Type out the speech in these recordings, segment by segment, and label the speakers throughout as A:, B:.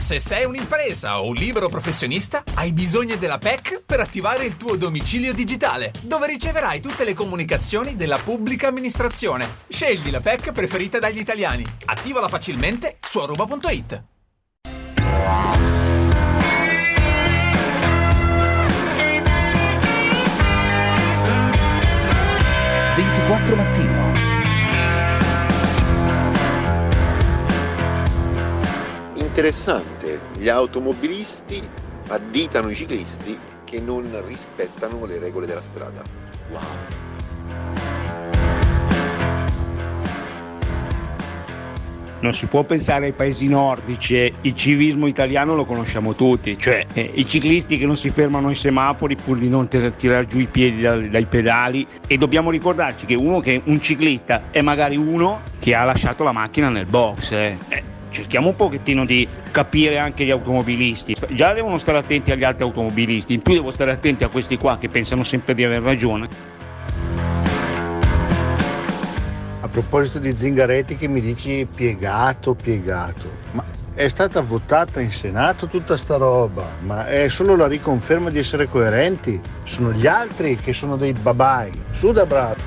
A: Se sei un'impresa o un libero professionista, hai bisogno della PEC per attivare il tuo domicilio digitale, dove riceverai tutte le comunicazioni della pubblica amministrazione. Scegli la PEC preferita dagli italiani. Attivala facilmente su aruba.it.
B: Mattino.
C: Interessante, gli automobilisti additano i ciclisti che non rispettano le regole della strada. Wow.
D: Non si può pensare ai paesi nordici, il civismo italiano lo conosciamo tutti, cioè i ciclisti che non si fermano ai semafori pur di non tirare giù i piedi dai pedali, e dobbiamo ricordarci che un ciclista è magari uno che ha lasciato la macchina nel box. Cerchiamo un pochettino di capire anche gli automobilisti. Già devono stare attenti agli altri automobilisti, in più devo stare attenti a questi qua che pensano sempre di aver ragione.
E: A proposito di Zingaretti che mi dici piegato, ma è stata votata in Senato tutta sta roba, ma è solo la riconferma di essere coerenti? Sono gli altri che sono dei babai, su da bravi.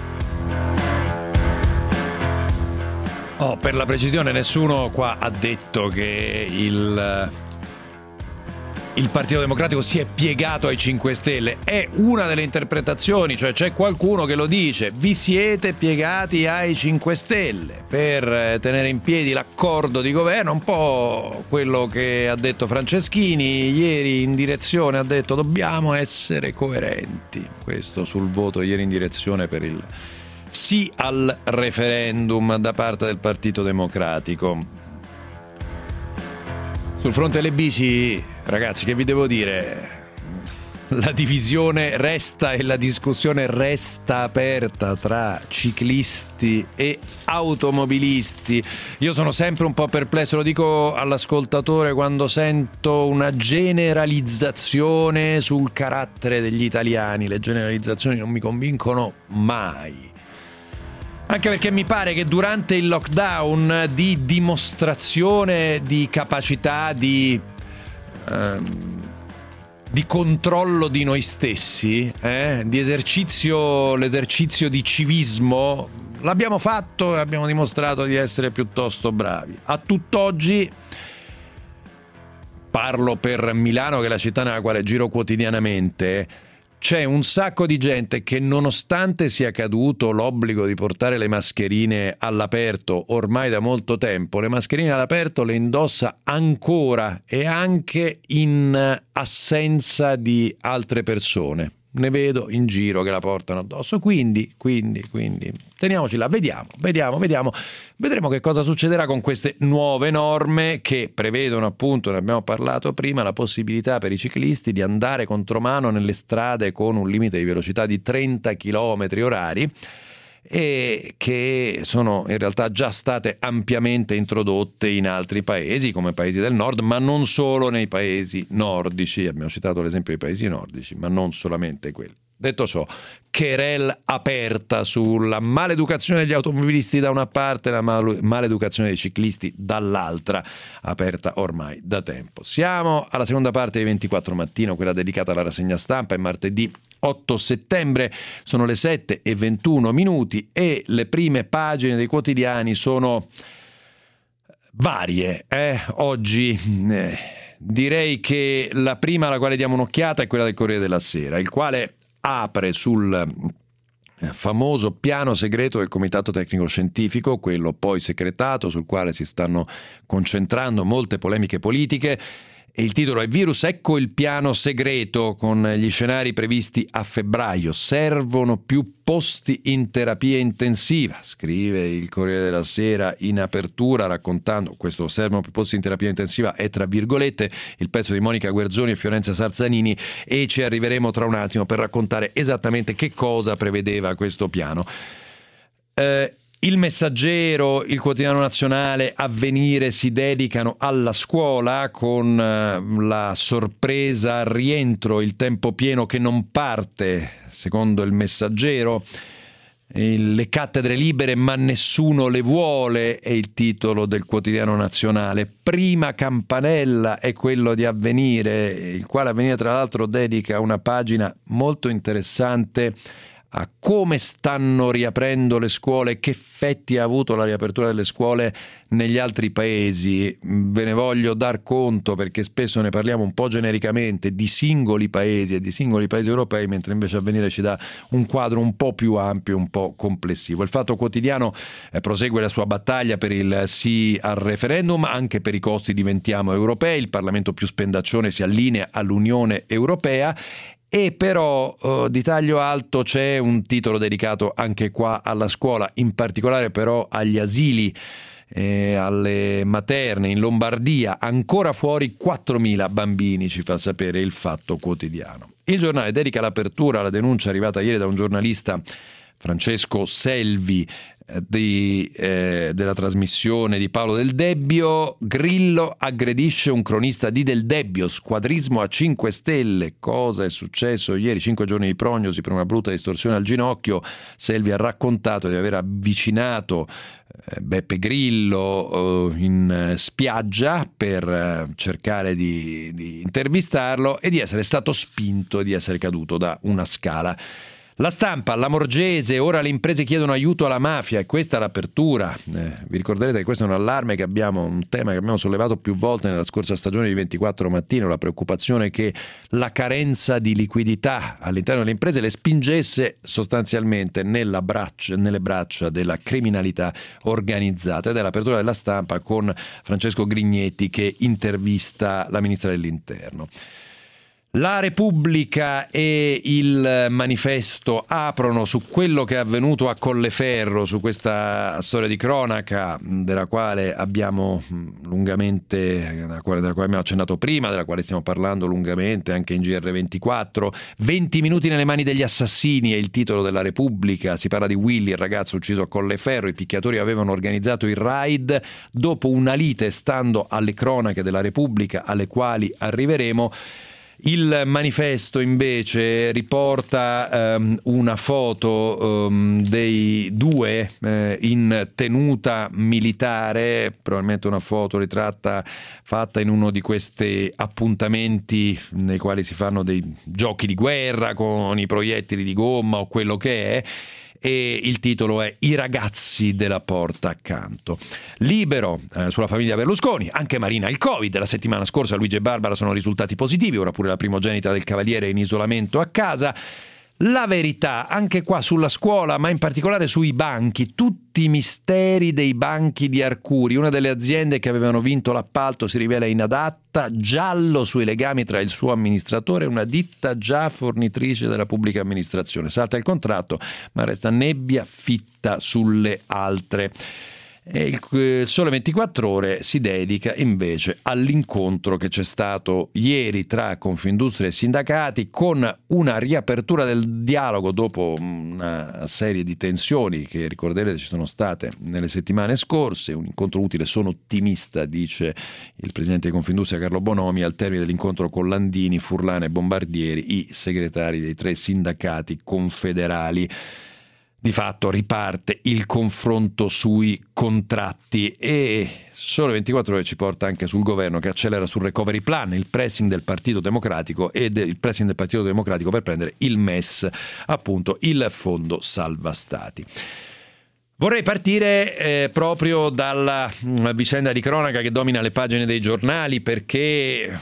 F: Per la precisione, nessuno qua ha detto che il Partito Democratico si è piegato ai 5 Stelle. È una delle interpretazioni, cioè c'è qualcuno che lo dice: vi siete piegati ai 5 Stelle per tenere in piedi l'accordo di governo, un po' quello che ha detto Franceschini ieri in direzione, ha detto dobbiamo essere coerenti, questo sul voto ieri in direzione per il sì al referendum da parte del Partito Democratico. Sul fronte delle bici, ragazzi, che vi devo dire? La divisione resta e la discussione resta aperta tra ciclisti e automobilisti. Io sono sempre un po' perplesso, lo dico all'ascoltatore, quando sento una generalizzazione sul carattere degli italiani. Le generalizzazioni non mi convincono mai. Anche perché mi pare che durante il lockdown di dimostrazione di capacità di controllo di noi stessi, di l'esercizio di civismo, l'abbiamo fatto e abbiamo dimostrato di essere piuttosto bravi. A tutt'oggi, parlo per Milano, che è la città nella quale giro quotidianamente, c'è un sacco di gente che, nonostante sia caduto l'obbligo di portare le mascherine all'aperto ormai da molto tempo, le mascherine all'aperto le indossa ancora e anche in assenza di altre persone. Ne vedo in giro che la portano addosso, quindi teniamoci là, vedremo che cosa succederà con queste nuove norme che prevedono, appunto, ne abbiamo parlato prima, la possibilità per i ciclisti di andare contromano nelle strade con un limite di velocità di 30 km orari, e che sono in realtà già state ampiamente introdotte in altri paesi, come paesi del nord, ma non solo nei paesi nordici. Abbiamo citato l'esempio dei paesi nordici, ma non solamente quelli. Detto ciò, querel aperta sulla maleducazione degli automobilisti da una parte e la maleducazione dei ciclisti dall'altra, aperta ormai da tempo. Siamo alla seconda parte di 24 Mattino, quella dedicata alla rassegna stampa. È martedì 8 settembre, sono le 7:21 e le prime pagine dei quotidiani sono varie. Oggi direi che la prima alla quale diamo un'occhiata è quella del Corriere della Sera, il quale apre sul famoso piano segreto del Comitato Tecnico Scientifico, quello poi segretato, sul quale si stanno concentrando molte polemiche politiche. E il titolo è "Virus, ecco il piano segreto", con gli scenari previsti a febbraio. Servono più posti in terapia intensiva, scrive il Corriere della Sera in apertura, raccontando questo "servono più posti in terapia intensiva" è tra virgolette il pezzo di Monica Guerzoni e Fiorenza Sarzanini, e ci arriveremo tra un attimo per raccontare esattamente che cosa prevedeva questo piano. Il Messaggero, il Quotidiano Nazionale, Avvenire si dedicano alla scuola, con la sorpresa al rientro, il tempo pieno che non parte, secondo il Messaggero. Le cattedre libere ma nessuno le vuole è il titolo del quotidiano nazionale. Prima campanella è quello di Avvenire, il quale Avvenire tra l'altro dedica una pagina molto interessante a come stanno riaprendo le scuole, che effetti ha avuto la riapertura delle scuole negli altri paesi. Ve ne voglio dar conto perché spesso ne parliamo un po' genericamente di singoli paesi e di singoli paesi europei, mentre invece Avvenire ci dà un quadro un po' più ampio, un po' complessivo. Il Fatto Quotidiano prosegue la sua battaglia per il sì al referendum, anche per i costi diventiamo europei, il Parlamento più spendaccione si allinea all'Unione Europea. E però di taglio alto c'è un titolo dedicato anche qua alla scuola, in particolare però agli asili, alle materne. In Lombardia ancora fuori 4.000 bambini, ci fa sapere il Fatto Quotidiano. Il Giornale dedica l'apertura alla denuncia arrivata ieri da un giornalista, Francesco Selvi, della trasmissione di Paolo Del Debbio. Grillo aggredisce un cronista di Del Debbio, squadrismo a 5 Stelle. Cosa è successo ieri? 5 giorni di prognosi per una brutta distorsione al ginocchio. Selvi ha raccontato di aver avvicinato Beppe Grillo in spiaggia per cercare di intervistarlo e di essere stato spinto e di essere caduto da una scala. La Stampa, Lamorgese, ora le imprese chiedono aiuto alla mafia, e questa è l'apertura. Vi ricorderete che questo è un allarme che abbiamo, un tema che abbiamo sollevato più volte nella scorsa stagione di 24 Mattino, la preoccupazione che la carenza di liquidità all'interno delle imprese le spingesse sostanzialmente nelle braccia della criminalità organizzata. Ed è l'apertura della Stampa con Francesco Grignetti che intervista la ministra dell'Interno. La Repubblica e il Manifesto aprono su quello che è avvenuto a Colleferro, su questa storia di cronaca della quale abbiamo della quale abbiamo accennato prima, della quale stiamo parlando lungamente anche in GR24. 20 minuti nelle mani degli assassini è il titolo della Repubblica. Si parla di Willy, il ragazzo ucciso a Colleferro. I picchiatori avevano organizzato il raid dopo una lite, stando alle cronache della Repubblica alle quali arriveremo. Il Manifesto invece riporta una foto dei due in tenuta militare, probabilmente una foto fatta in uno di questi appuntamenti nei quali si fanno dei giochi di guerra con i proiettili di gomma o quello che è. E il titolo è I ragazzi della porta accanto. Libero, sulla famiglia Berlusconi, anche Marina il Covid. La settimana scorsa Luigi e Barbara sono risultati positivi, ora pure la primogenita del Cavaliere è in isolamento a casa. La Verità, anche qua sulla scuola, ma in particolare sui banchi, tutti i misteri dei banchi di Arcuri. Una delle aziende che avevano vinto l'appalto si rivela inadatta, giallo sui legami tra il suo amministratore e una ditta già fornitrice della pubblica amministrazione. Salta il contratto, ma resta nebbia fitta sulle altre. E il Sole 24 Ore si dedica invece all'incontro che c'è stato ieri tra Confindustria e sindacati, con una riapertura del dialogo dopo una serie di tensioni che ricorderete ci sono state nelle settimane scorse. Un incontro utile, sono ottimista, dice il presidente di Confindustria Carlo Bonomi al termine dell'incontro con Landini, Furlan e Bombardieri, i segretari dei 3 sindacati confederali. Di fatto riparte il confronto sui contratti e Sole 24 Ore ci porta anche sul governo che accelera sul recovery plan, il pressing del Partito Democratico per prendere il MES, appunto il fondo salva stati. Vorrei partire proprio dalla vicenda di cronaca che domina le pagine dei giornali, perché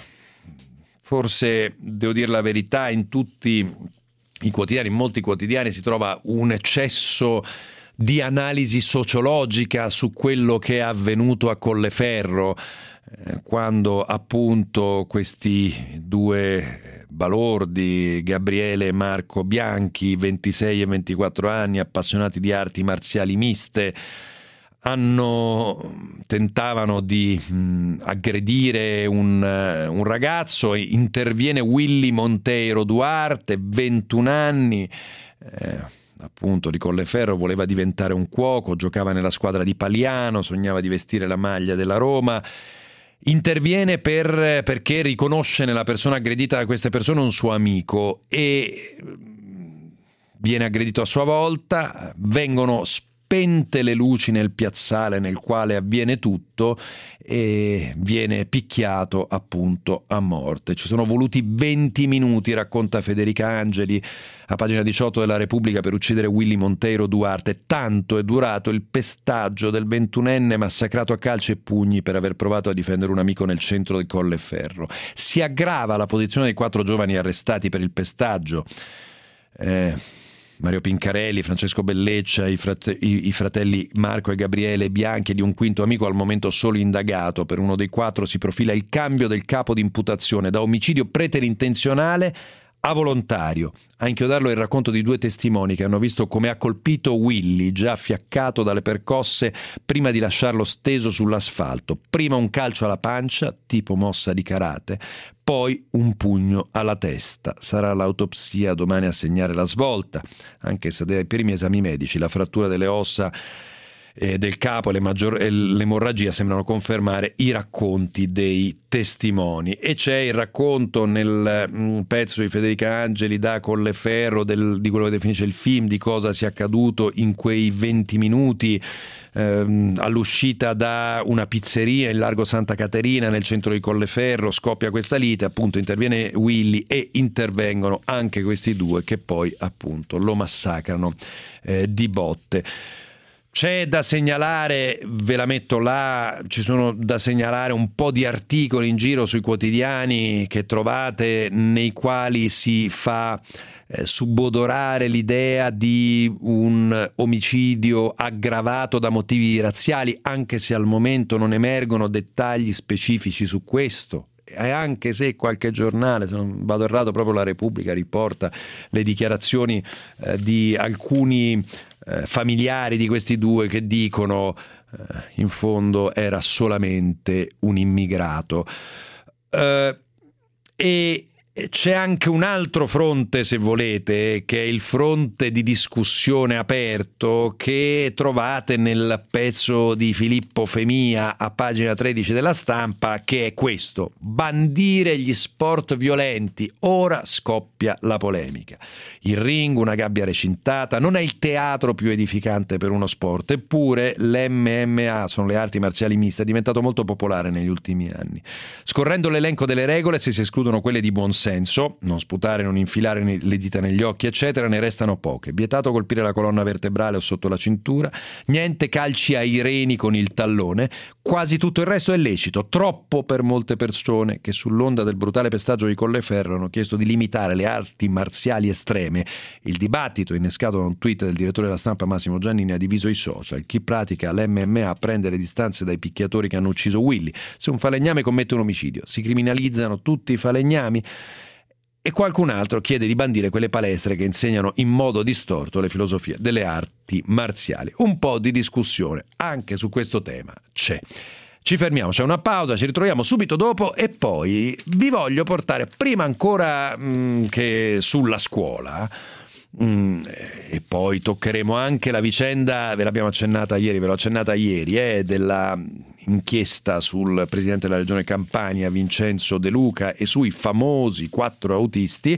F: forse, devo dire la verità, in tutti i quotidiani, in molti quotidiani si trova un eccesso di analisi sociologica su quello che è avvenuto a Colleferro, quando appunto questi due balordi, Gabriele e Marco Bianchi, 26 e 24 anni, appassionati di arti marziali miste, tentavano di aggredire un ragazzo. Interviene Willy Monteiro Duarte, 21 anni, appunto di Colleferro, voleva diventare un cuoco, giocava nella squadra di Paliano, sognava di vestire la maglia della Roma. Interviene perché riconosce nella persona aggredita da queste persone un suo amico e viene aggredito a sua volta, vengono spente le luci nel piazzale nel quale avviene tutto e viene picchiato appunto a morte. Ci sono voluti 20 minuti, racconta Federica Angeli a pagina 18 della Repubblica, per uccidere Willy Monteiro Duarte. Tanto è durato il pestaggio del 21enne massacrato a calci e pugni per aver provato a difendere un amico nel centro di Colleferro. Si aggrava la posizione dei 4 giovani arrestati per il pestaggio. Mario Pincarelli, Francesco Belleccia, i fratelli Marco e Gabriele Bianchi e di un quinto amico al momento solo indagato. Per uno dei 4 si profila il cambio del capo di imputazione da omicidio preterintenzionale a volontario. A inchiodarlo è il racconto di 2 testimoni che hanno visto come ha colpito Willy, già fiaccato dalle percosse, prima di lasciarlo steso sull'asfalto. Prima un calcio alla pancia, tipo mossa di karate, poi un pugno alla testa. Sarà l'autopsia domani a segnare la svolta, anche se dai primi esami medici la frattura delle ossa del capo e l'emorragia sembrano confermare i racconti dei testimoni. E c'è il racconto nel pezzo di Federica Angeli da Colleferro di quello che definisce il film, di cosa sia accaduto in quei 20 minuti all'uscita da una pizzeria in largo Santa Caterina nel centro di Colleferro. Scoppia questa lite, appunto interviene Willy e intervengono anche questi 2 che poi appunto lo massacrano di botte. C'è da segnalare, ve la metto là, ci sono da segnalare un po' di articoli in giro sui quotidiani che trovate, nei quali si fa subodorare l'idea di un omicidio aggravato da motivi razziali, anche se al momento non emergono dettagli specifici su questo. E anche se qualche giornale, se non vado errato proprio la Repubblica, riporta le dichiarazioni di alcuni familiari di questi 2 che dicono in fondo era solamente un immigrato. E c'è anche un altro fronte, se volete, che è il fronte di discussione aperto che trovate nel pezzo di Filippo Femia a pagina 13 della Stampa, che è questo: bandire gli sport violenti, ora scoppia la polemica. Il ring, una gabbia recintata, non è il teatro più edificante per uno sport, eppure l'MMA, sono le arti marziali miste, è diventato molto popolare negli ultimi anni. Scorrendo l'elenco delle regole, se si escludono quelle di buon senso, non sputare, non infilare le dita negli occhi, eccetera, ne restano poche. Vietato colpire la colonna vertebrale o sotto la cintura, niente calci ai reni con il tallone, quasi tutto il resto è lecito, troppo per molte persone che sull'onda del brutale pestaggio di Colleferro hanno chiesto di limitare le arti marziali estreme. Il dibattito, innescato da un tweet del direttore della Stampa Massimo Giannini, ha diviso i social. Chi pratica l'MMA prende le distanze dai picchiatori che hanno ucciso Willy. Se un falegname commette un omicidio, si criminalizzano tutti i falegnami? E qualcun altro chiede di bandire quelle palestre che insegnano in modo distorto le filosofie delle arti marziali. Un po' di discussione anche su questo tema c'è. Ci fermiamo, c'è una pausa, ci ritroviamo subito dopo e poi vi voglio portare, prima ancora che sulla scuola, e poi toccheremo anche la vicenda, ve l'ho accennata ieri, della inchiesta sul presidente della regione Campania Vincenzo De Luca e sui famosi 4 autisti.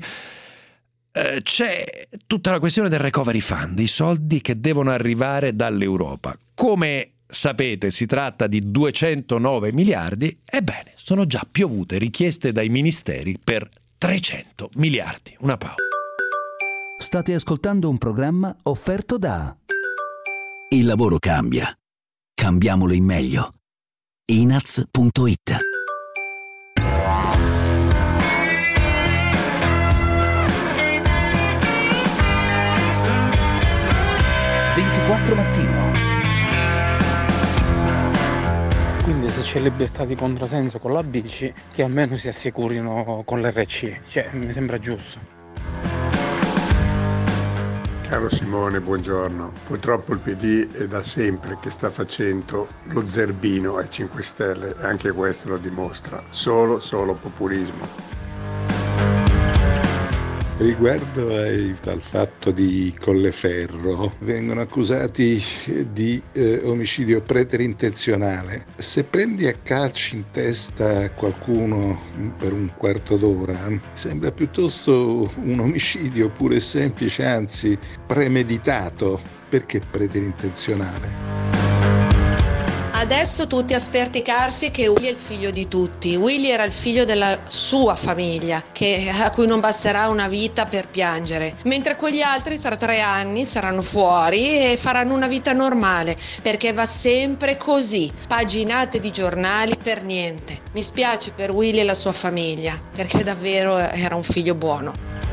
F: C'è tutta la questione del recovery fund, i soldi che devono arrivare dall'Europa. Come sapete, si tratta di 209 miliardi, ebbene, sono già piovute richieste dai ministeri per 300 miliardi. Una pausa.
B: State ascoltando un programma offerto da...
G: Il lavoro cambia. Cambiamolo in meglio. Inaz.it
B: 24 mattino.
H: Quindi se c'è libertà di controsenso con la bici, che almeno si assicurino con l'RC, cioè mi sembra giusto.
I: Caro Simone, buongiorno. Purtroppo il PD è da sempre che sta facendo lo zerbino ai 5 Stelle e anche questo lo dimostra. Solo populismo. Riguardo al fatto di Colleferro, vengono accusati di omicidio preterintenzionale. Se prendi a calci in testa qualcuno per un quarto d'ora, sembra piuttosto un omicidio pure e semplice, anzi premeditato. Perché preterintenzionale?
J: Adesso tutti a sperticarsi che Willy è il figlio di tutti. Willy era il figlio della sua famiglia, a cui non basterà una vita per piangere, mentre quegli altri tra 3 anni saranno fuori e faranno una vita normale, perché va sempre così, paginate di giornali per niente. Mi spiace per Willy e la sua famiglia, perché davvero era un figlio buono.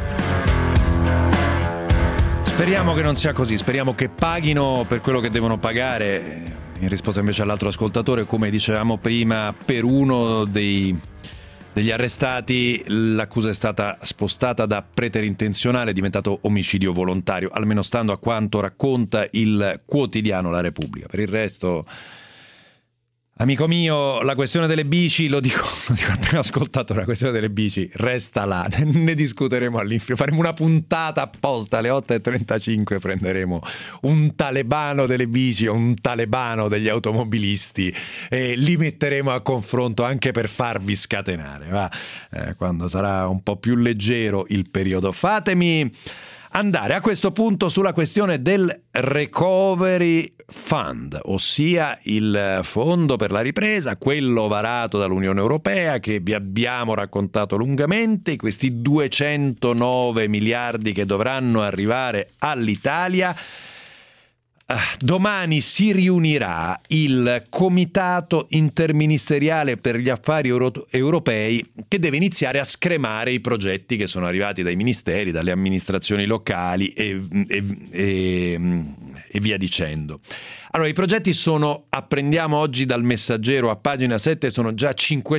F: Speriamo che non sia così, speriamo che paghino per quello che devono pagare. In risposta invece all'altro ascoltatore, come dicevamo prima, per uno degli arrestati l'accusa è stata spostata da preterintenzionale, è diventato omicidio volontario, almeno stando a quanto racconta il quotidiano La Repubblica. Per il resto, amico mio, la questione delle bici, lo dico al primo ascoltatore, la questione delle bici resta là, ne discuteremo all'infinito, faremo una puntata apposta alle 8:35, prenderemo un talebano delle bici o un talebano degli automobilisti e li metteremo a confronto anche per farvi scatenare, quando sarà un po' più leggero il periodo. Fatemi andare a questo punto sulla questione del Recovery Fund, ossia il fondo per la ripresa, quello varato dall'Unione Europea che vi abbiamo raccontato lungamente, questi 209 miliardi che dovranno arrivare all'Italia. Domani si riunirà il Comitato Interministeriale per gli Affari Europei che deve iniziare a scremare i progetti che sono arrivati dai ministeri, dalle amministrazioni locali e via dicendo. Allora, i progetti sono, apprendiamo oggi dal Messaggero a pagina 7, sono già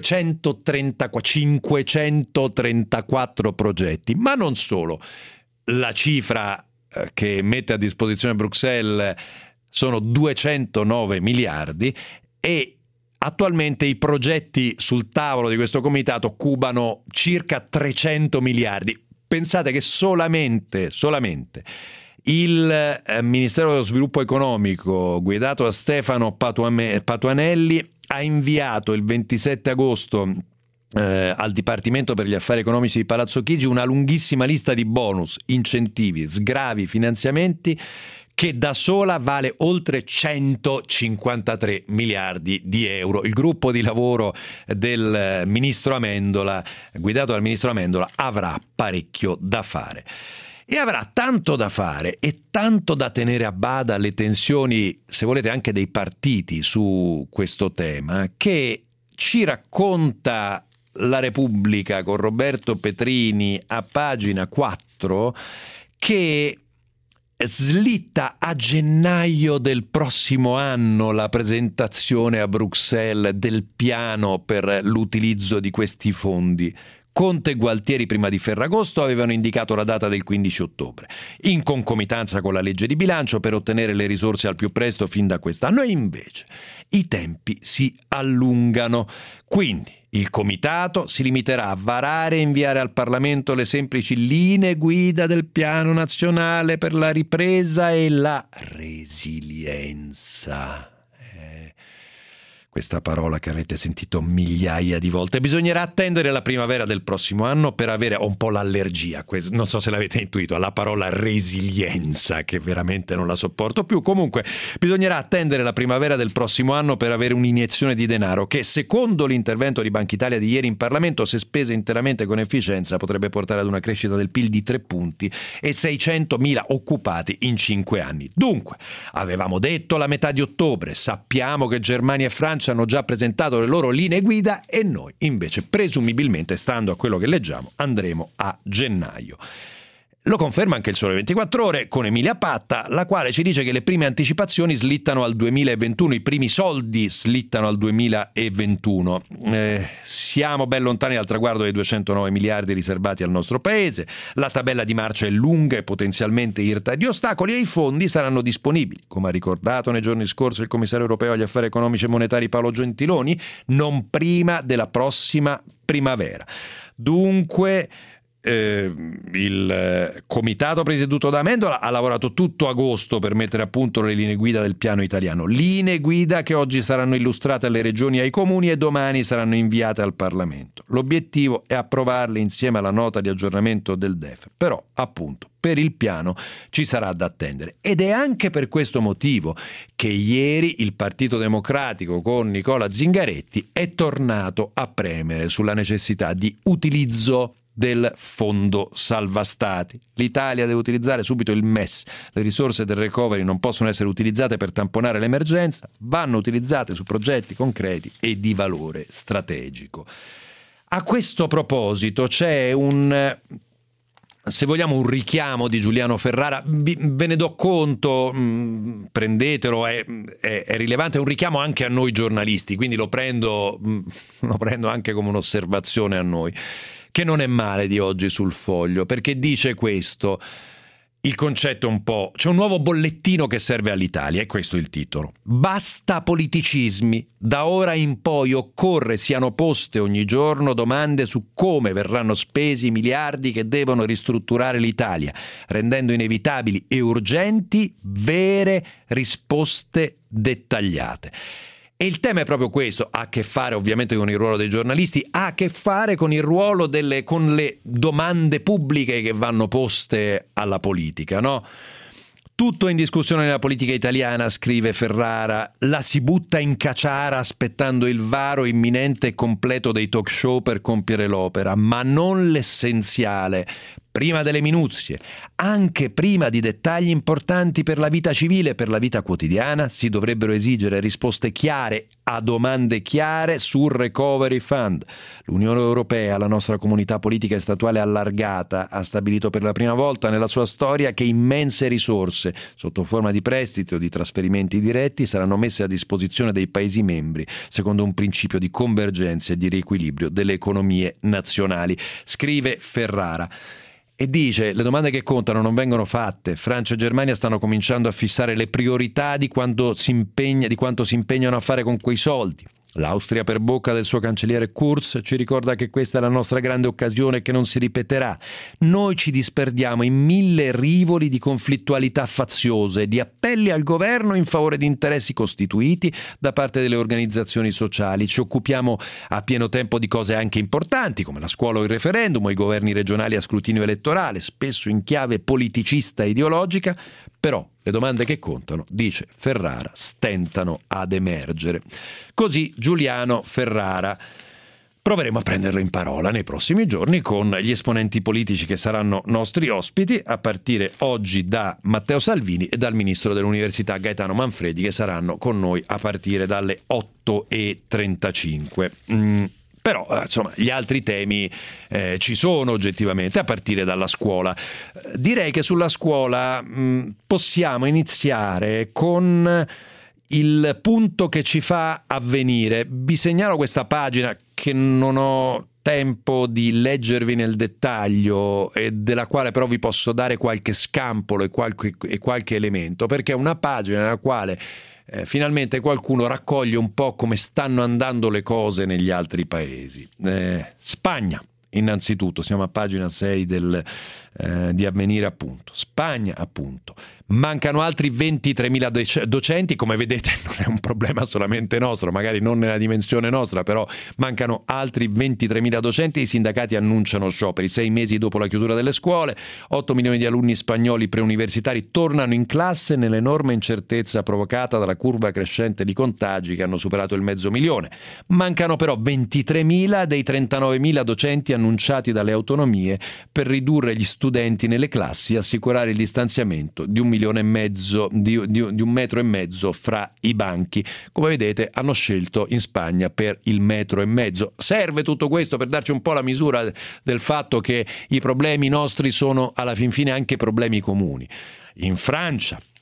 F: 534 progetti, ma non solo. La cifra che mette a disposizione Bruxelles sono 209 miliardi e attualmente i progetti sul tavolo di questo comitato cubano circa 300 miliardi. Pensate che solamente il Ministero dello Sviluppo Economico, guidato da Stefano Patuanelli, ha inviato il 27 agosto al Dipartimento per gli Affari Economici di Palazzo Chigi una lunghissima lista di bonus, incentivi, sgravi, finanziamenti che da sola vale oltre 153 miliardi di euro. Il gruppo di lavoro del ministro Amendola, guidato dal ministro Amendola, avrà parecchio da fare. E avrà tanto da fare e tanto da tenere a bada le tensioni, se volete, anche dei partiti su questo tema, che ci racconta La Repubblica con Roberto Petrini a pagina 4, che slitta a gennaio del prossimo anno la presentazione a Bruxelles del piano per l'utilizzo di questi fondi. Conte e Gualtieri prima di Ferragosto avevano indicato la data del 15 ottobre, in concomitanza con la legge di bilancio per ottenere le risorse al più presto fin da quest'anno, e invece i tempi si allungano. Quindi il comitato si limiterà a varare e inviare al Parlamento le semplici linee guida del Piano Nazionale per la ripresa e la resilienza. Questa parola che avete sentito migliaia di volte. Bisognerà attendere la primavera del prossimo anno per avere un po' l'allergia, non so se l'avete intuito, alla parola resilienza, che veramente non la sopporto più. Comunque bisognerà attendere la primavera del prossimo anno per avere un'iniezione di denaro che, secondo l'intervento di Banca Italia di ieri in Parlamento, se spesa interamente con efficienza, potrebbe portare ad una crescita del PIL di 3 punti e 600.000 occupati in 5 anni. Dunque, avevamo detto la metà di ottobre, sappiamo che Germania e Francia hanno già presentato le loro linee guida e noi invece presumibilmente, stando a quello che leggiamo, andremo a gennaio. Lo conferma anche il Sole 24 Ore con Emilia Patta, la quale ci dice che le prime anticipazioni slittano al 2021, i primi soldi slittano al 2021. Siamo ben lontani dal traguardo dei 209 miliardi riservati al nostro paese, la tabella di marcia è lunga e potenzialmente irta di ostacoli e i fondi saranno disponibili, come ha ricordato nei giorni scorsi il commissario europeo agli affari economici e monetari Paolo Gentiloni, non prima della prossima primavera. Dunque il comitato presieduto da Amendola ha lavorato tutto agosto per mettere a punto le linee guida del piano italiano, linee guida che oggi saranno illustrate alle regioni e ai comuni e domani saranno inviate al Parlamento. L'obiettivo è approvarle insieme alla nota di aggiornamento del DEF, però appunto per il piano ci sarà da attendere, ed è anche per questo motivo che ieri il Partito Democratico con Nicola Zingaretti è tornato a premere sulla necessità di utilizzo del fondo salva stati. L'Italia deve utilizzare subito il MES, le risorse del recovery non possono essere utilizzate per tamponare l'emergenza, vanno utilizzate su progetti concreti e di valore strategico. A questo proposito c'è se vogliamo un richiamo di Giuliano Ferrara, ve ne do conto, prendetelo, è rilevante, è un richiamo anche a noi giornalisti, quindi lo prendo anche come un'osservazione a noi, che non è male di oggi sul Foglio, perché dice questo. Il concetto è un po'... C'è un nuovo bollettino che serve all'Italia, è questo il titolo. Basta politicismi. Da ora in poi occorre siano poste ogni giorno domande su come verranno spesi i miliardi che devono ristrutturare l'Italia, rendendo inevitabili e urgenti vere risposte dettagliate. E il tema è proprio questo, ha a che fare ovviamente con il ruolo dei giornalisti, ha a che fare con il ruolo con le domande pubbliche che vanno poste alla politica, no? Tutto è in discussione nella politica italiana, scrive Ferrara, la si butta in caciara aspettando il varo imminente e completo dei talk show per compiere l'opera, ma non l'essenziale. Prima delle minuzie, anche prima di dettagli importanti per la vita civile e per la vita quotidiana, si dovrebbero esigere risposte chiare a domande chiare sul Recovery Fund. L'Unione Europea, la nostra comunità politica e statuale allargata, ha stabilito per la prima volta nella sua storia che immense risorse, sotto forma di prestiti o di trasferimenti diretti, saranno messe a disposizione dei Paesi membri, secondo un principio di convergenza e di riequilibrio delle economie nazionali, scrive Ferrara. E dice, le domande che contano non vengono fatte. Francia e Germania stanno cominciando a fissare le priorità di quanto si impegnano a fare con quei soldi. L'Austria, per bocca del suo cancelliere Kurz, ci ricorda che questa è la nostra grande occasione che non si ripeterà. Noi ci disperdiamo in 1000 rivoli di conflittualità faziose, di appelli al governo in favore di interessi costituiti da parte delle organizzazioni sociali. Ci occupiamo a pieno tempo di cose anche importanti, come la scuola o il referendum, o i governi regionali a scrutinio elettorale, spesso in chiave politicista e ideologica, però le domande che contano, dice Ferrara, stentano ad emergere. Così Giuliano Ferrara. Proveremo a prenderlo in parola nei prossimi giorni con gli esponenti politici che saranno nostri ospiti, a partire oggi da Matteo Salvini e dal ministro dell'Università Gaetano Manfredi, che saranno con noi a partire dalle 8:35. Però, insomma, gli altri temi ci sono oggettivamente, a partire dalla scuola. Direi che sulla scuola possiamo iniziare con il punto che ci fa avvenire. Vi segnalo questa pagina che non ho tempo di leggervi nel dettaglio e della quale però vi posso dare qualche scampolo e qualche elemento, perché è una pagina nella quale finalmente qualcuno raccoglie un po' come stanno andando le cose negli altri paesi. Spagna, innanzitutto, siamo a pagina 6 di Avvenire, appunto. Spagna, appunto. Mancano altri 23.000 docenti, come vedete non è un problema solamente nostro, magari non nella dimensione nostra, però mancano altri 23.000 docenti. I sindacati annunciano scioperi 6 mesi dopo la chiusura delle scuole. 8 milioni di alunni spagnoli preuniversitari tornano in classe nell'enorme incertezza provocata dalla curva crescente di contagi che hanno superato il 500.000. Mancano però 23.000 dei 39.000 docenti annunciati dalle autonomie per ridurre gli studenti nelle classi e assicurare il distanziamento di 1,5 di 1,5 metri fra i banchi. Come vedete hanno scelto in Spagna per il 1,5 metri. Serve tutto questo per darci un po' la misura del fatto che i problemi nostri sono alla fin fine anche problemi comuni. In Francia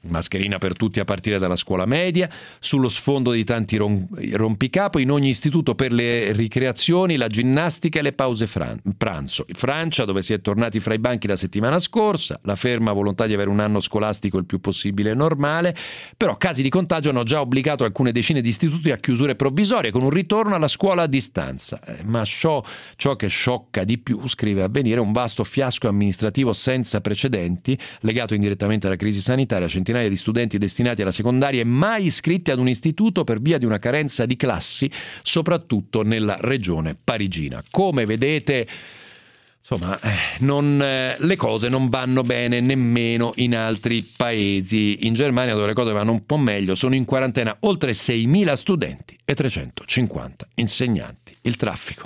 F: mascherina per tutti a partire dalla scuola media, sullo sfondo di tanti rompicapo in ogni istituto per le ricreazioni, la ginnastica e le pause pranzo. Francia, dove si è tornati fra i banchi la settimana scorsa, la ferma volontà di avere un anno scolastico il più possibile normale, però casi di contagio hanno già obbligato alcune decine di istituti a chiusure provvisorie con un ritorno alla scuola a distanza. Ma ciò che sciocca di più, scrive Avvenire, un vasto fiasco amministrativo senza precedenti legato indirettamente alla crisi sanitaria, centinaia di studenti destinati alla secondaria e mai iscritti ad un istituto per via di una carenza di classi, soprattutto nella regione parigina. Come vedete, insomma, le cose non vanno bene nemmeno in altri paesi. In Germania, dove le cose vanno un po' meglio, sono in quarantena oltre 6.000 studenti e 350 insegnanti. Il traffico.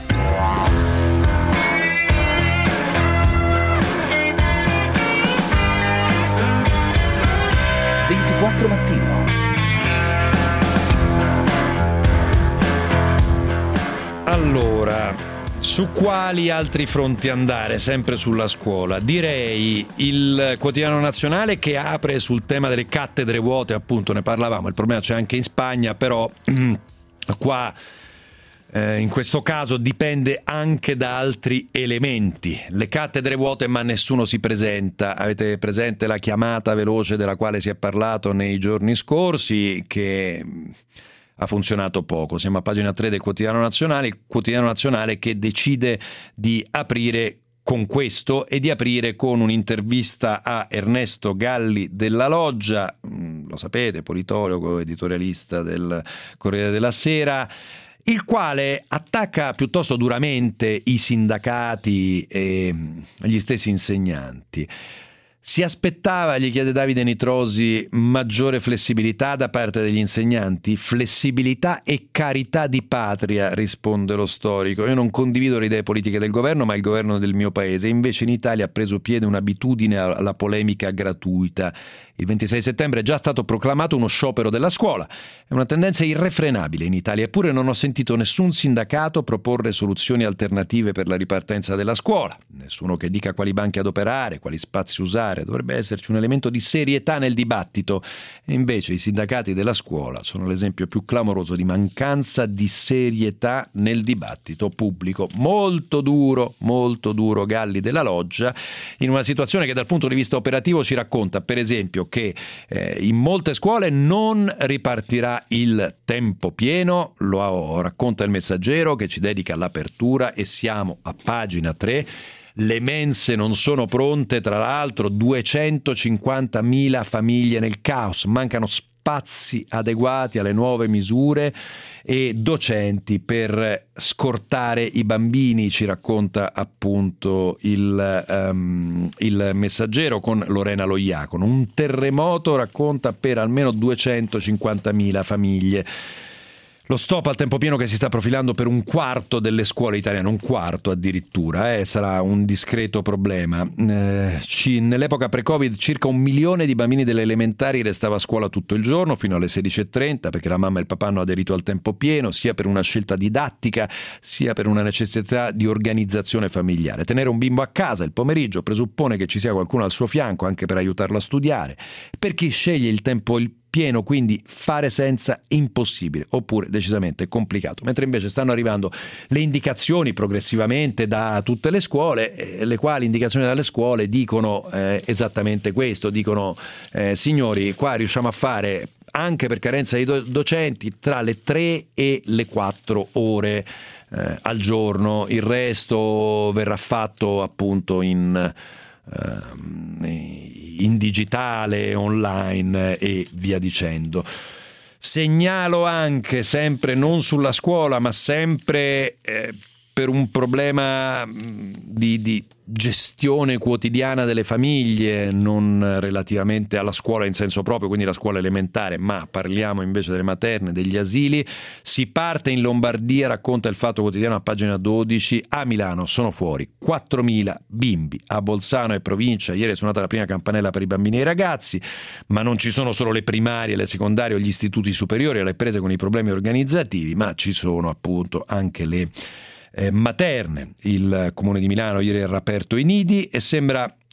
B: 24 Mattino.
F: Allora, su quali altri fronti andare? Sempre sulla scuola. Direi il Quotidiano Nazionale, che apre sul tema delle cattedre vuote, appunto ne parlavamo, il problema c'è anche in Spagna, però qua in questo caso dipende anche da altri elementi. Le cattedre vuote ma nessuno si presenta. Avete presente la chiamata veloce della quale si è parlato nei giorni scorsi, che ha funzionato poco. Siamo a pagina 3 del Quotidiano Nazionale, il Quotidiano Nazionale che decide di aprire con questo e di aprire con un'intervista a Ernesto Galli della Loggia, lo sapete, politologo, editorialista del Corriere della Sera, il quale attacca piuttosto duramente i sindacati e gli stessi insegnanti. Si aspettava, gli chiede Davide Nitrosi, maggiore flessibilità da parte degli insegnanti? Flessibilità e carità di patria, risponde lo storico. Io non condivido le idee politiche del governo, ma il governo del mio paese. Invece in Italia ha preso piede un'abitudine alla polemica gratuita. Il 26 settembre è già stato proclamato uno sciopero della scuola. È una tendenza irrefrenabile in Italia, eppure non ho sentito nessun sindacato proporre soluzioni alternative per la ripartenza della scuola. Nessuno che dica quali banchi adoperare, quali spazi usare. Dovrebbe esserci un elemento di serietà nel dibattito. E invece i sindacati della scuola sono l'esempio più clamoroso di mancanza di serietà nel dibattito pubblico. Molto duro Galli della Loggia, in una situazione che dal punto di vista operativo ci racconta, per esempio, che in molte scuole non ripartirà il tempo pieno. Lo racconta il Messaggero, che ci dedica all'apertura, e siamo a pagina 3. Le mense non sono pronte, tra l'altro 250.000 famiglie nel caos, mancano spazi adeguati alle nuove misure e docenti per scortare i bambini, ci racconta appunto il Messaggero con Lorena Loiacono. Un terremoto, racconta, per almeno 250.000 famiglie. Lo stop al tempo pieno che si sta profilando per un quarto delle scuole italiane, un quarto addirittura, sarà un discreto problema. Nell'epoca pre-Covid circa 1 milione di bambini delle elementari restava a scuola tutto il giorno fino alle 16:30 perché la mamma e il papà hanno aderito al tempo pieno, sia per una scelta didattica sia per una necessità di organizzazione familiare. Tenere un bimbo a casa il pomeriggio presuppone che ci sia qualcuno al suo fianco anche per aiutarlo a studiare. Per chi sceglie il tempo pieno, quindi fare senza impossibile, oppure decisamente complicato. Mentre invece stanno arrivando le indicazioni progressivamente da tutte le scuole, le quali indicazioni dalle scuole dicono esattamente questo, dicono signori, qua riusciamo a fare, anche per carenza di docenti, tra le 3 e le 4 ore al giorno, il resto verrà fatto appunto in digitale, online e via dicendo. Segnalo anche, sempre non sulla scuola ma sempre per un problema di gestione quotidiana delle famiglie, non relativamente alla scuola in senso proprio, quindi la scuola elementare, ma parliamo invece delle materne, degli asili. Si parte in Lombardia, racconta il Fatto Quotidiano a pagina 12, a Milano sono fuori 4.000 bimbi. A Bolzano e provincia ieri è suonata la prima campanella per i bambini e i ragazzi, ma non ci sono solo le primarie, le secondarie o gli istituti superiori alle prese con i problemi organizzativi, ma ci sono appunto anche le materne. Il Comune di Milano ieri ha riaperto i nidi e sembra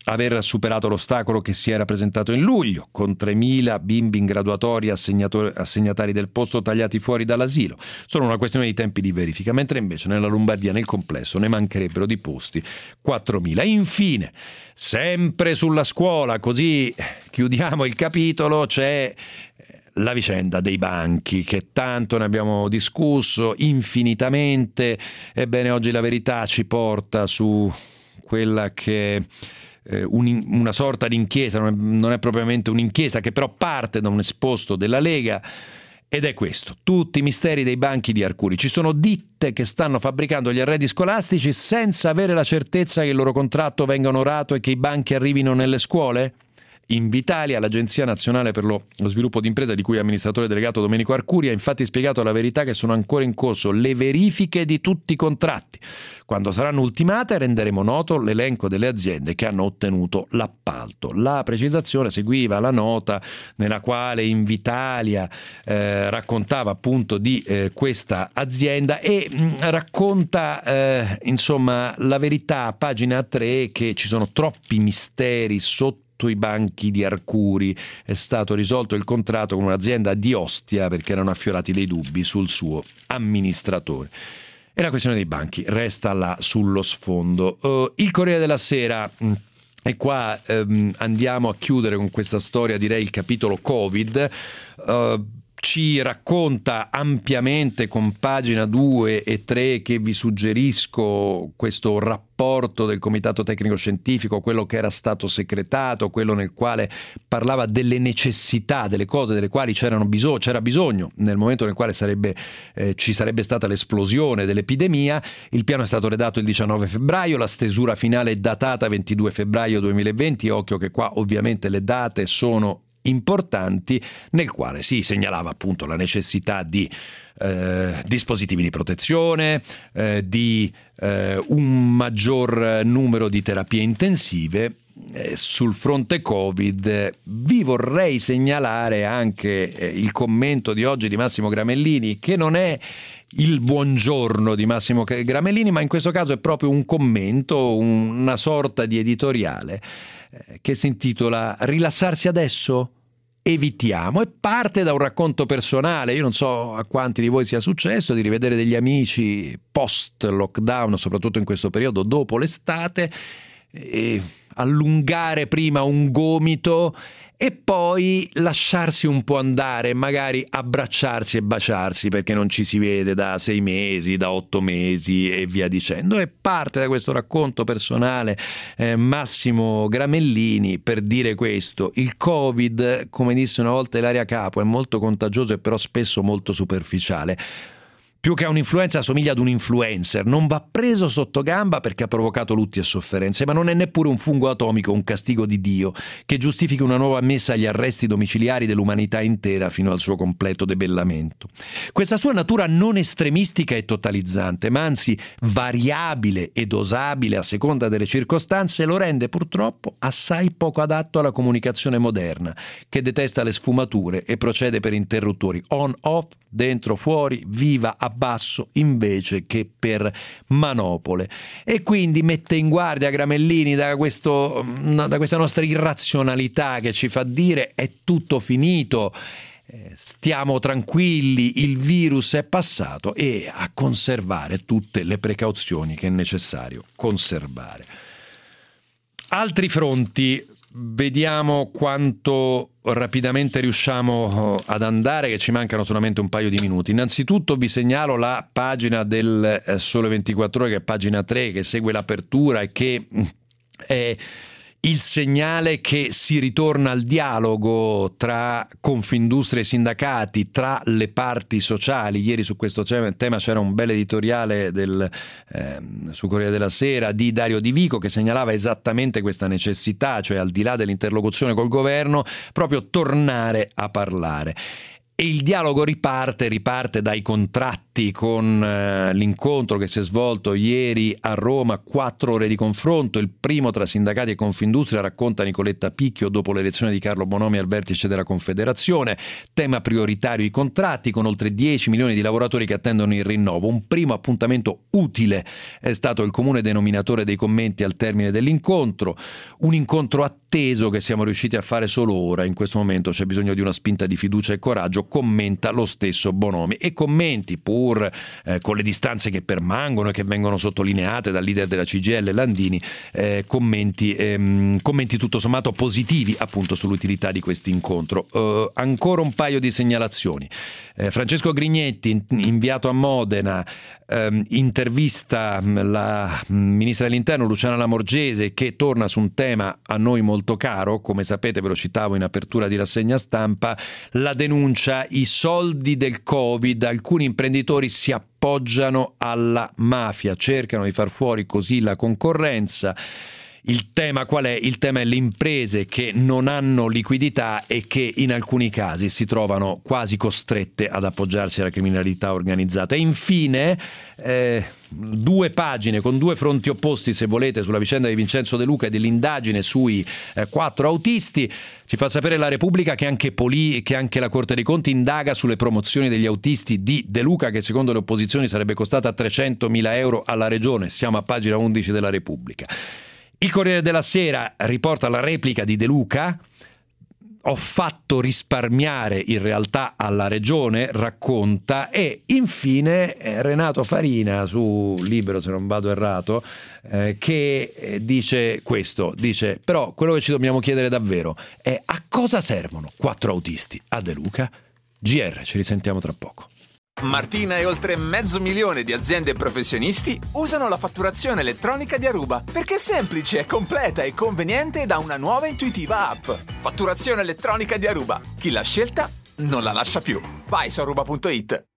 F: aver superato l'ostacolo che si era presentato in luglio, con 3.000 bimbi in graduatoria assegnatari del posto tagliati fuori dall'asilo. Solo una questione di tempi di verifica, mentre invece nella Lombardia nel complesso ne mancherebbero di posti 4.000. Infine, sempre sulla scuola, così chiudiamo il capitolo, c'è la vicenda dei banchi, che tanto ne abbiamo discusso infinitamente. Ebbene, oggi La Verità ci porta su quella che una sorta di inchiesta, non è propriamente un'inchiesta, che però parte da un esposto della Lega, ed è questo: tutti i misteri dei banchi di Arcuri. Ci sono ditte che stanno fabbricando gli arredi scolastici senza avere la certezza che il loro contratto venga onorato e che i banchi arrivino nelle scuole? Invitalia, l'Agenzia Nazionale per lo Sviluppo d'Impresa, di cui è amministratore delegato Domenico Arcuri, ha infatti spiegato alla Verità che sono ancora in corso le verifiche di tutti i contratti. Quando saranno ultimate renderemo noto l'elenco delle aziende che hanno ottenuto l'appalto. La precisazione seguiva la nota nella quale Invitalia raccontava appunto di questa azienda e racconta insomma La Verità, pagina 3, che ci sono troppi misteri sotto i banchi di Arcuri. È stato risolto il contratto con un'azienda di Ostia perché erano affiorati dei dubbi sul suo amministratore. E la questione dei banchi resta là sullo sfondo. Il Corriere della Sera, e qua andiamo a chiudere con questa storia, direi il capitolo Covid, ci racconta ampiamente con pagina 2 e 3, che vi suggerisco, questo rapporto del Comitato Tecnico Scientifico, quello che era stato secretato, quello nel quale parlava delle necessità, delle cose delle quali c'era bisogno nel momento nel quale ci sarebbe stata l'esplosione dell'epidemia. Il piano è stato redatto il 19 febbraio, la stesura finale è datata 22 febbraio 2020, occhio che qua ovviamente le date sono importanti, nel quale si segnalava appunto la necessità di dispositivi di protezione, di un maggior numero di terapie intensive. Sul fronte Covid vi vorrei segnalare anche il commento di oggi di Massimo Gramellini, che non è il buongiorno di Massimo Gramellini, ma in questo caso è proprio un commento, una sorta di editoriale che si intitola "Rilassarsi adesso? Evitiamo", e parte da un racconto personale. Io non so a quanti di voi sia successo di rivedere degli amici post lockdown, soprattutto in questo periodo dopo l'estate, e allungare prima un gomito e poi lasciarsi un po' andare, magari abbracciarsi e baciarsi perché non ci si vede da 6 mesi, da 8 mesi e via dicendo. E parte da questo racconto personale Massimo Gramellini per dire questo: il Covid, come disse una volta Ilaria Capo, è molto contagioso e però spesso molto superficiale. Più che a un'influenza assomiglia ad un influencer, non va preso sotto gamba perché ha provocato lutti e sofferenze, ma non è neppure un fungo atomico, un castigo di Dio, che giustifichi una nuova messa agli arresti domiciliari dell'umanità intera fino al suo completo debellamento. Questa sua natura non estremistica e totalizzante, ma anzi variabile e dosabile a seconda delle circostanze, lo rende purtroppo assai poco adatto alla comunicazione moderna, che detesta le sfumature e procede per interruttori on-off, dentro, fuori, viva, abbasso, invece che per manopole. E quindi mette in guardia Gramellini da questa nostra irrazionalità che ci fa dire è tutto finito, stiamo tranquilli, il virus è passato, e a conservare tutte le precauzioni che è necessario conservare. Altri fronti. Vediamo quanto rapidamente riusciamo ad andare, che ci mancano solamente un paio di minuti. Innanzitutto vi segnalo la pagina del Sole 24 Ore, che è pagina 3, che segue l'apertura e che è il segnale che si ritorna al dialogo tra Confindustria e sindacati, tra le parti sociali. Ieri su questo tema c'era un bel editoriale su Corriere della Sera di Dario Di Vico, che segnalava esattamente questa necessità, cioè al di là dell'interlocuzione col governo, proprio tornare a parlare. E il dialogo riparte dai contratti avanti con l'incontro che si è svolto ieri a Roma, 4 ore di confronto, il primo tra sindacati e Confindustria, racconta Nicoletta Picchio dopo l'elezione di Carlo Bonomi al vertice della Confederazione. Tema prioritario i contratti, con oltre 10 milioni di lavoratori che attendono il rinnovo. Un primo appuntamento utile è stato il comune denominatore dei commenti al termine dell'incontro, un incontro atteso che siamo riusciti a fare solo ora. In questo momento c'è bisogno di una spinta di fiducia e coraggio, commenta lo stesso Bonomi. E commenti, pur con le distanze che permangono e che vengono sottolineate dal leader della CGIL Landini, commenti tutto sommato positivi appunto sull'utilità di questo incontro. Ancora un paio di segnalazioni. Francesco Grignetti, inviato a Modena, intervista la ministra dell'Interno Luciana Lamorgese, che torna su un tema a noi molto caro, come sapete, ve lo citavo in apertura di rassegna stampa, la denuncia: i soldi del Covid, alcuni imprenditori si appoggiano alla mafia, cercano di far fuori così la concorrenza. Il tema qual è? Il tema è le imprese che non hanno liquidità e che in alcuni casi si trovano quasi costrette ad appoggiarsi alla criminalità organizzata. E infine 2 pagine con 2 fronti opposti, se volete, sulla vicenda di Vincenzo De Luca e dell'indagine sui 4 autisti. Ci fa sapere la Repubblica che anche la Corte dei Conti indaga sulle promozioni degli autisti di De Luca, che secondo le opposizioni sarebbe costata 300.000 euro alla Regione. Siamo a pagina 11 della Repubblica. Il Corriere della Sera riporta la replica di De Luca: ho fatto risparmiare in realtà alla Regione, racconta. E infine Renato Farina su Libero, se non vado errato, che dice questo, dice: però quello che ci dobbiamo chiedere davvero è a cosa servono 4 autisti a De Luca. GR, ci risentiamo tra poco.
A: Martina e oltre 500.000 di aziende e professionisti usano la fatturazione elettronica di Aruba perché è semplice, completa e conveniente da una nuova intuitiva app. Fatturazione elettronica di Aruba. Chi l'ha scelta non la lascia più. Vai su aruba.it.